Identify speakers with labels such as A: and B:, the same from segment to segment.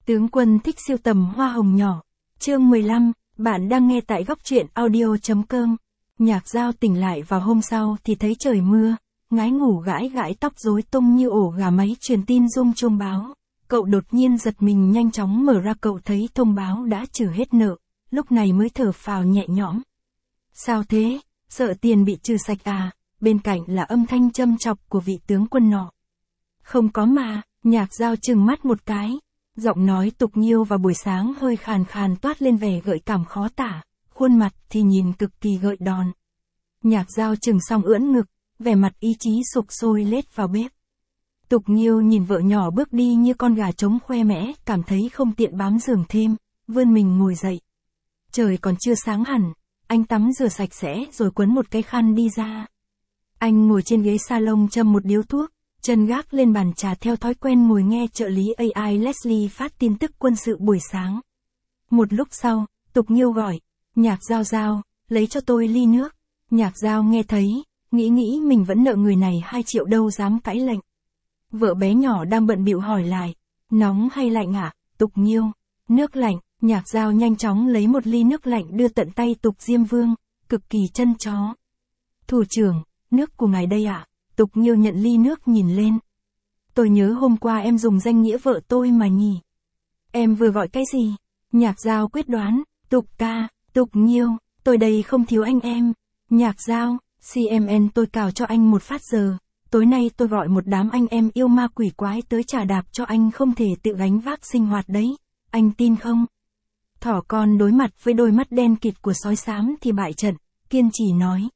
A: Tướng quân thích sưu tầm hoa hồng nhỏ. Chương 15, bạn đang nghe tại góc truyện audio.com. Nhạc Dao tỉnh lại vào hôm sau thì thấy trời mưa, ngái ngủ gãi gãi tóc rối tung như ổ gà. Máy truyền tin rung chuông báo. Cậu đột nhiên giật mình, nhanh chóng mở ra, cậu thấy thông báo đã trừ hết nợ, lúc này mới thở phào nhẹ nhõm. Sao thế, sợ tiền bị trừ sạch à? Bên cạnh là âm thanh châm chọc của vị tướng quân nọ. Không có mà, Nhạc Dao trừng mắt một cái. Giọng nói tục nhiêu vào buổi sáng hơi khàn khàn, toát lên vẻ gợi cảm khó tả, khuôn mặt thì nhìn cực kỳ gợi đòn. Nhạc Dao trừng xong ưỡn ngực, vẻ mặt ý chí sục sôi lết vào bếp. Tục nhiêu nhìn vợ nhỏ bước đi như con gà trống khoe mẽ, cảm thấy không tiện bám giường thêm, vươn mình ngồi dậy. Trời còn chưa sáng hẳn, anh tắm rửa sạch sẽ rồi quấn một cái khăn đi ra. Anh ngồi trên ghế salon châm một điếu thuốc, chân gác lên bàn trà, theo thói quen ngồi nghe trợ lý AI Leslie phát tin tức quân sự buổi sáng. Một lúc sau, Tục nhiêu gọi, Nhạc Dao Dao, lấy cho tôi ly nước. Nhạc Dao nghe thấy, nghĩ mình vẫn nợ người này 2 triệu, đâu dám cãi lệnh. Vợ bé nhỏ đang bận bịu hỏi lại, nóng hay lạnh ạ? Tục nhiêu, nước lạnh. Nhạc Dao nhanh chóng lấy một ly nước lạnh đưa tận tay Tục Diêm Vương, cực kỳ trân chó. Thủ trưởng, nước của ngài đây ạ. Tục nhiêu nhận ly nước nhìn lên. Tôi nhớ hôm qua em dùng danh nghĩa vợ tôi mà nhỉ. Em vừa gọi cái gì? Nhạc Dao quyết đoán, Tục ca, Tục nhiêu, tôi đây không thiếu anh em. Nhạc Dao, CMN tôi cào cho anh một phát giờ. Tối nay tôi gọi một đám anh em yêu ma quỷ quái tới trả đạp cho anh, không thể tự gánh vác sinh hoạt đấy. Anh tin không? Thỏ con đối mặt với đôi mắt đen kịt của sói xám thì bại trận, kiên trì nói.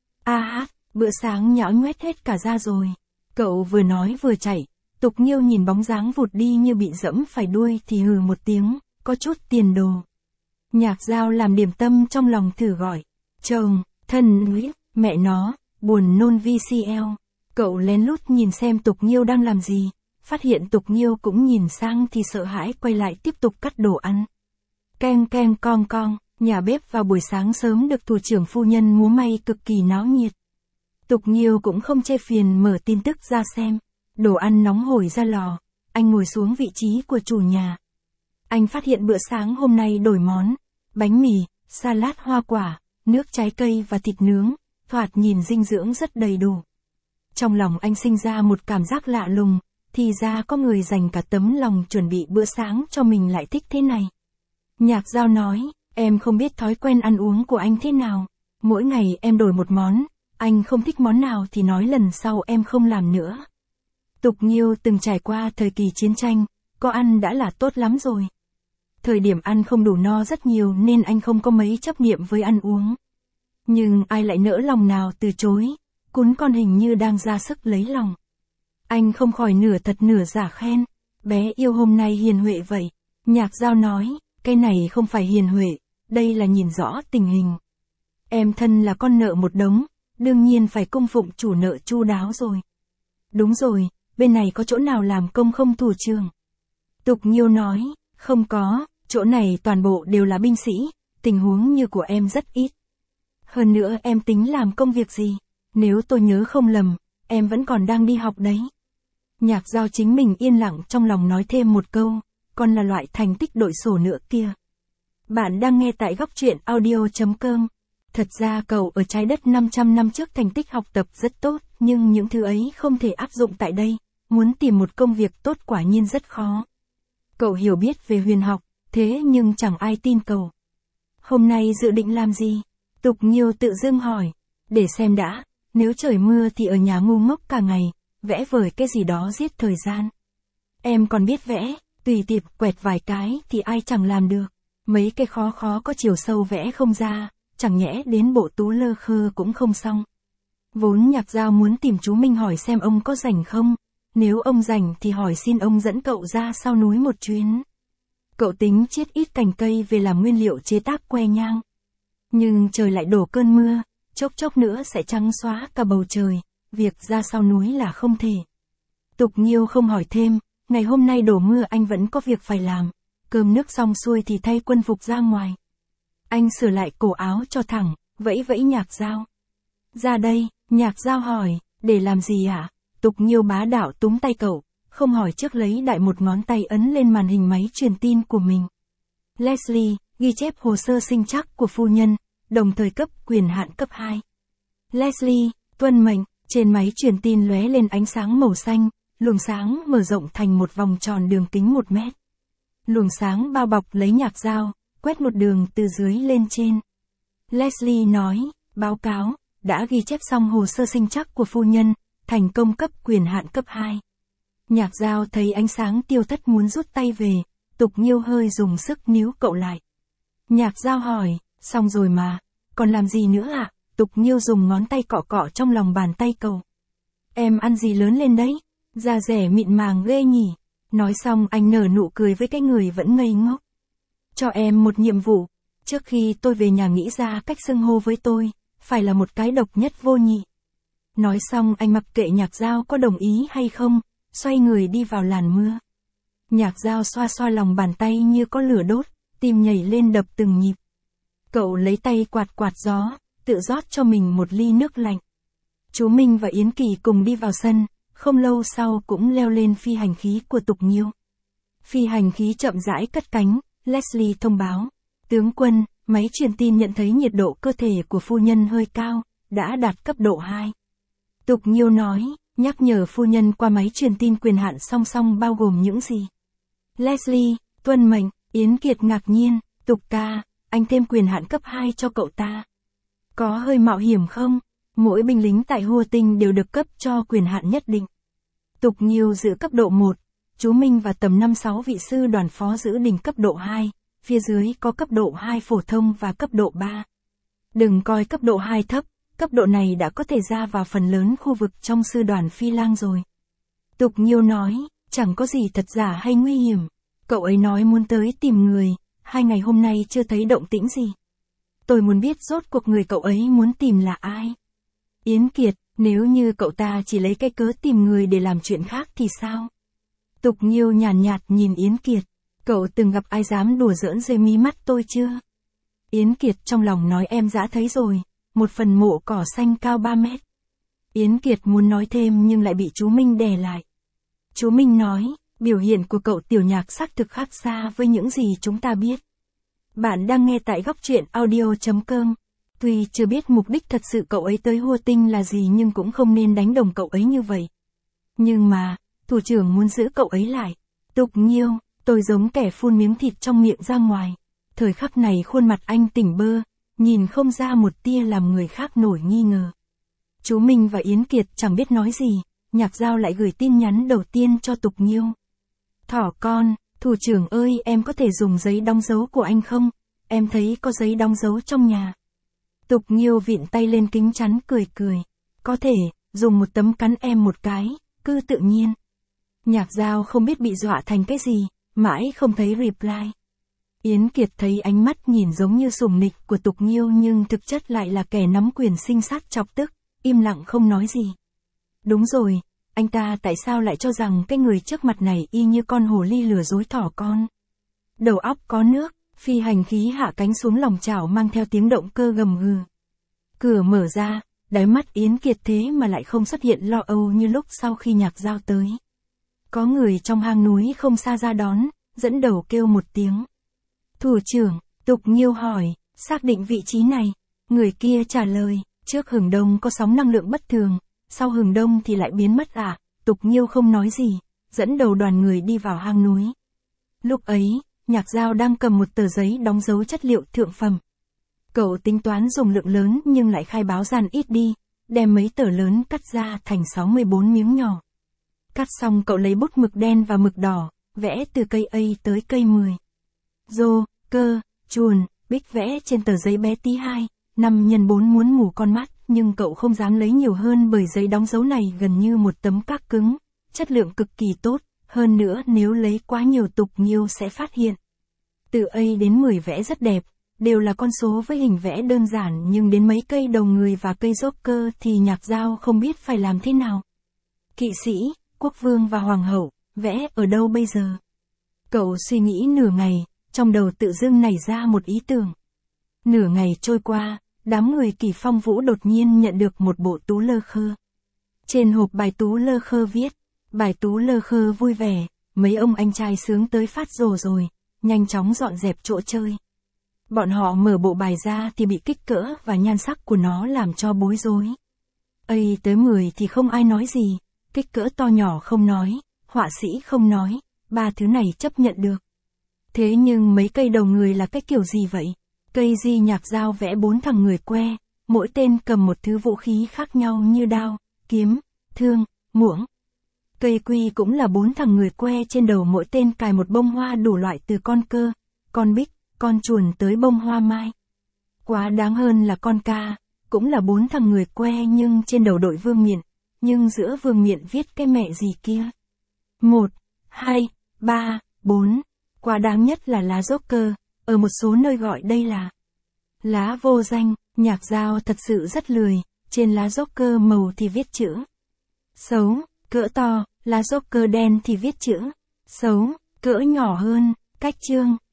A: Bữa sáng nhão nhoét hết cả ra rồi. Cậu vừa nói vừa chạy. Tục nhiêu nhìn bóng dáng vụt đi như bị dẫm phải đuôi thì hừ một tiếng, có chút tiền đồ. Nhạc Dao làm điểm tâm trong lòng thử gọi. Chồng, thân nguyết, mẹ nó, buồn nôn VCL. Cậu lén lút nhìn xem Tục nhiêu đang làm gì. Phát hiện Tục nhiêu cũng nhìn sang thì sợ hãi quay lại tiếp tục cắt đồ ăn. Keng keng cong cong, nhà bếp vào buổi sáng sớm được thủ trưởng phu nhân múa may cực kỳ náo nhiệt. Tục nhiêu cũng không chê phiền mở tin tức ra xem. Đồ ăn nóng hổi ra lò, anh ngồi xuống vị trí của chủ nhà. Anh phát hiện bữa sáng hôm nay đổi món, bánh mì, salad hoa quả, nước trái cây và thịt nướng, thoạt nhìn dinh dưỡng rất đầy đủ. Trong lòng anh sinh ra một cảm giác lạ lùng, thì ra có người dành cả tấm lòng chuẩn bị bữa sáng cho mình lại thích thế này. Nhạc Dao nói, em không biết thói quen ăn uống của anh thế nào. Mỗi ngày em đổi một món, anh không thích món nào thì nói lần sau em không làm nữa. Tục nhiêu từng trải qua thời kỳ chiến tranh, có ăn đã là tốt lắm rồi. Thời điểm ăn không đủ no rất nhiều nên anh không có mấy chấp niệm với ăn uống. Nhưng ai lại nỡ lòng nào từ chối, cún con hình như đang ra sức lấy lòng. Anh không khỏi nửa thật nửa giả khen, bé yêu hôm nay hiền huệ vậy. Nhạc Dao nói, cái này không phải hiền huệ, đây là nhìn rõ tình hình. Em thân là con nợ một đống, đương nhiên phải cung phụng chủ nợ chu đáo rồi. Đúng rồi, bên này có chỗ nào làm công không thủ trưởng? Tục nhiêu nói, không có, chỗ này toàn bộ đều là binh sĩ, tình huống như của em rất ít. Hơn nữa em tính làm công việc gì? Nếu tôi nhớ không lầm, em vẫn còn đang đi học đấy. Nhạc Dao chính mình yên lặng trong lòng nói thêm một câu, còn là loại thành tích đội sổ nữa kia. Bạn đang nghe tại góc truyện audio.com. Thật ra cậu ở trái đất 500 năm trước thành tích học tập rất tốt, nhưng những thứ ấy không thể áp dụng tại đây, muốn tìm một công việc tốt quả nhiên rất khó. Cậu hiểu biết về huyền học, thế nhưng chẳng ai tin cậu. Hôm nay dự định làm gì? Tục nhiêu tự dưng hỏi, để xem đã, nếu trời mưa thì ở nhà ngu ngốc cả ngày, vẽ vời cái gì đó giết thời gian. Em còn biết vẽ, tùy tiệp quẹt vài cái thì ai chẳng làm được, mấy cái khó có chiều sâu vẽ không ra. Chẳng nhẽ đến bộ tú lơ khơ cũng không xong. Vốn Nhạc Dao muốn tìm chú Minh hỏi xem ông có rảnh không. Nếu ông rảnh thì hỏi xin ông dẫn cậu ra sau núi một chuyến. Cậu tính chiết ít cành cây về làm nguyên liệu chế tác que nhang. Nhưng trời lại đổ cơn mưa, chốc nữa sẽ trắng xóa cả bầu trời. Việc ra sau núi là không thể. Tục nhiêu không hỏi thêm, ngày hôm nay đổ mưa anh vẫn có việc phải làm. Cơm nước xong xuôi thì thay quân phục ra ngoài. Anh sửa lại cổ áo cho thẳng, vẫy Nhạc Dao. Ra đây, Nhạc Dao hỏi, để làm gì ạ? Tục nhiêu bá đạo túm tay cậu, không hỏi trước lấy đại một ngón tay ấn lên màn hình máy truyền tin của mình. Leslie, ghi chép hồ sơ sinh trắc của phu nhân, đồng thời cấp quyền hạn cấp 2. Leslie, tuân mệnh, trên máy truyền tin lóe lên ánh sáng màu xanh, luồng sáng mở rộng thành một vòng tròn đường kính 1 mét. Luồng sáng bao bọc lấy nhạc dao, quét một đường từ dưới lên trên. Leslie nói, báo cáo, đã ghi chép xong hồ sơ sinh trắc của phu nhân, thành công cấp quyền hạn cấp 2. Nhạc dao thấy ánh sáng tiêu thất muốn rút tay về, Tục Nhiêu hơi dùng sức níu cậu lại. Nhạc dao hỏi, xong rồi mà, còn làm gì nữa ạ? Tục Nhiêu dùng ngón tay cọ cọ trong lòng bàn tay cậu. Em ăn gì lớn lên đấy? Da dẻ mịn màng ghê nhỉ? Nói xong anh nở nụ cười với cái người vẫn ngây ngốc. Cho em một nhiệm vụ, trước khi tôi về nhà nghĩ ra cách xưng hô với tôi, phải là một cái độc nhất vô nhị. Nói xong anh mặc kệ nhạc dao có đồng ý hay không, xoay người đi vào làn mưa. Nhạc dao xoa xoa lòng bàn tay như có lửa đốt, tim nhảy lên đập từng nhịp. Cậu lấy tay quạt quạt gió, tự rót cho mình một ly nước lạnh. Chú Minh và Yến Kỳ cùng đi vào sân, không lâu sau cũng leo lên phi hành khí của Tục Nhiêu. Phi hành khí chậm rãi cất cánh, Leslie thông báo. Tướng quân, máy truyền tin nhận thấy nhiệt độ cơ thể của phu nhân hơi cao, đã đạt cấp độ 2. Tục Nhiêu nói, nhắc nhở phu nhân qua máy truyền tin quyền hạn song song bao gồm những gì. Leslie, tuân mệnh, Yến Kiệt ngạc nhiên, Tục ca, anh thêm quyền hạn cấp 2 cho cậu ta. Có hơi mạo hiểm không? Mỗi binh lính tại Hua Tinh đều được cấp cho quyền hạn nhất định. Tục Nhiêu giữ cấp độ 1, chú Minh và tầm 5-6 vị sư đoàn phó giữ đỉnh cấp độ 2, phía dưới có cấp độ 2 phổ thông và cấp độ 3. Đừng coi cấp độ 2 thấp, cấp độ này đã có thể ra vào phần lớn khu vực trong sư đoàn Phi Lang rồi. Tục Nhiêu nói, chẳng có gì thật giả hay nguy hiểm. Cậu ấy nói muốn tới tìm người, 2 ngày hôm nay chưa thấy động tĩnh gì. Tôi muốn biết rốt cuộc người cậu ấy muốn tìm là ai. Yến Kiệt, nếu như cậu ta chỉ lấy cái cớ tìm người để làm chuyện khác thì sao? Tục Nhiêu nhàn nhạt nhìn Yến Kiệt. Cậu từng gặp ai dám đùa giỡn dưới mí mắt tôi chưa? Yến Kiệt trong lòng nói em đã thấy rồi, một phần mộ cỏ xanh cao 3 mét. Yến Kiệt muốn nói thêm nhưng lại bị chú Minh đè lại. Chú Minh nói, biểu hiện của cậu Tiểu Nhạc xác thực khác xa với những gì chúng ta biết. Bạn đang nghe tại góc truyện audio.com. Tuy chưa biết mục đích thật sự cậu ấy tới Hua Tinh là gì nhưng cũng không nên đánh đồng cậu ấy như vậy. Nhưng mà, thủ trưởng muốn giữ cậu ấy lại. Tục Nhiêu, tôi giống kẻ phun miếng thịt trong miệng ra ngoài. Thời khắc này khuôn mặt anh tỉnh bơ, nhìn không ra một tia làm người khác nổi nghi ngờ. Chú Minh và Yến Kiệt chẳng biết nói gì, Nhạc Dao lại gửi tin nhắn đầu tiên cho Tục Nhiêu. Thỏ con, thủ trưởng ơi em có thể dùng giấy đóng dấu của anh không? Em thấy có giấy đóng dấu trong nhà. Tục Nhiêu vịn tay lên kính chắn cười cười. Có thể, dùng một tấm cắn em một cái, cứ tự nhiên. Nhạc Dao không biết bị dọa thành cái gì, mãi không thấy reply. Yến Kiệt thấy ánh mắt nhìn giống như sủng nịch của Tục Nhiêu nhưng thực chất lại là kẻ nắm quyền sinh sát chọc tức, im lặng không nói gì. Đúng rồi, anh ta tại sao lại cho rằng cái người trước mặt này y như con hồ ly lừa dối thỏ con. Đầu óc có nước, phi hành khí hạ cánh xuống lòng chảo mang theo tiếng động cơ gầm gừ. Cửa mở ra, đáy mắt Yến Kiệt thế mà lại không xuất hiện lo âu như lúc sau khi Nhạc Dao tới. Có người trong hang núi không xa ra đón, dẫn đầu kêu một tiếng. Thủ trưởng, Tục Nhiêu hỏi, xác định vị trí này. Người kia trả lời, trước hừng đông có sóng năng lượng bất thường, sau hừng đông thì lại biến mất à. Tục Nhiêu không nói gì, dẫn đầu đoàn người đi vào hang núi. Lúc ấy, Nhạc Dao đang cầm một tờ giấy đóng dấu chất liệu thượng phẩm. Cậu tính toán dùng lượng lớn nhưng lại khai báo gian ít đi, đem mấy tờ lớn cắt ra thành 64 miếng nhỏ. Cắt xong cậu lấy bút mực đen và mực đỏ, vẽ từ cây A tới cây 10. Rô, cơ, chuồn, bích vẽ trên tờ giấy bé tí 2, 5x4 muốn mù con mắt, nhưng cậu không dám lấy nhiều hơn bởi giấy đóng dấu này gần như một tấm các cứng, chất lượng cực kỳ tốt, hơn nữa nếu lấy quá nhiều Tục Nhiêu sẽ phát hiện. Từ A đến 10 vẽ rất đẹp, đều là con số với hình vẽ đơn giản nhưng đến mấy cây đầu người và cây Joker thì Nhạc Dao không biết phải làm thế nào. Kỵ sĩ, quốc vương và hoàng hậu, vẽ ở đâu bây giờ? Cậu suy nghĩ nửa ngày, trong đầu tự dưng nảy ra một ý tưởng. Nửa ngày trôi qua, đám người Kỳ Phong Vũ đột nhiên nhận được một bộ tú lơ khơ. Trên hộp bài tú lơ khơ viết, Bài tú lơ khơ vui vẻ, mấy ông anh trai sướng tới phát rồ rồi, nhanh chóng dọn dẹp chỗ chơi. Bọn họ mở bộ bài ra thì bị kích cỡ và nhan sắc của nó làm cho bối rối. Ây tới 10 thì không ai nói gì, kích cỡ to nhỏ không nói, họa sĩ không nói, ba thứ này chấp nhận được. Thế nhưng mấy cây đầu người là cái kiểu gì vậy? Cây di nhạc dao vẽ 4 thằng người que, mỗi tên cầm một thứ vũ khí khác nhau như đao, kiếm, thương, muỗng. Cây quy cũng là 4 thằng người que trên đầu mỗi tên cài một bông hoa đủ loại từ con cơ, con bích, con chuồn tới bông hoa mai. Quá đáng hơn là con ca, cũng là 4 thằng người que nhưng trên đầu đội vương miện, nhưng giữa vương miện viết cái mẹ gì kia. 1, 2, 3, 4. Quá đáng nhất là lá Joker, ở một số nơi gọi đây là lá vô danh. Nhạc dao thật sự rất lười, trên lá Joker màu thì viết chữ xấu, cỡ to, lá Joker đen thì viết chữ xấu, cỡ nhỏ hơn, cách chương.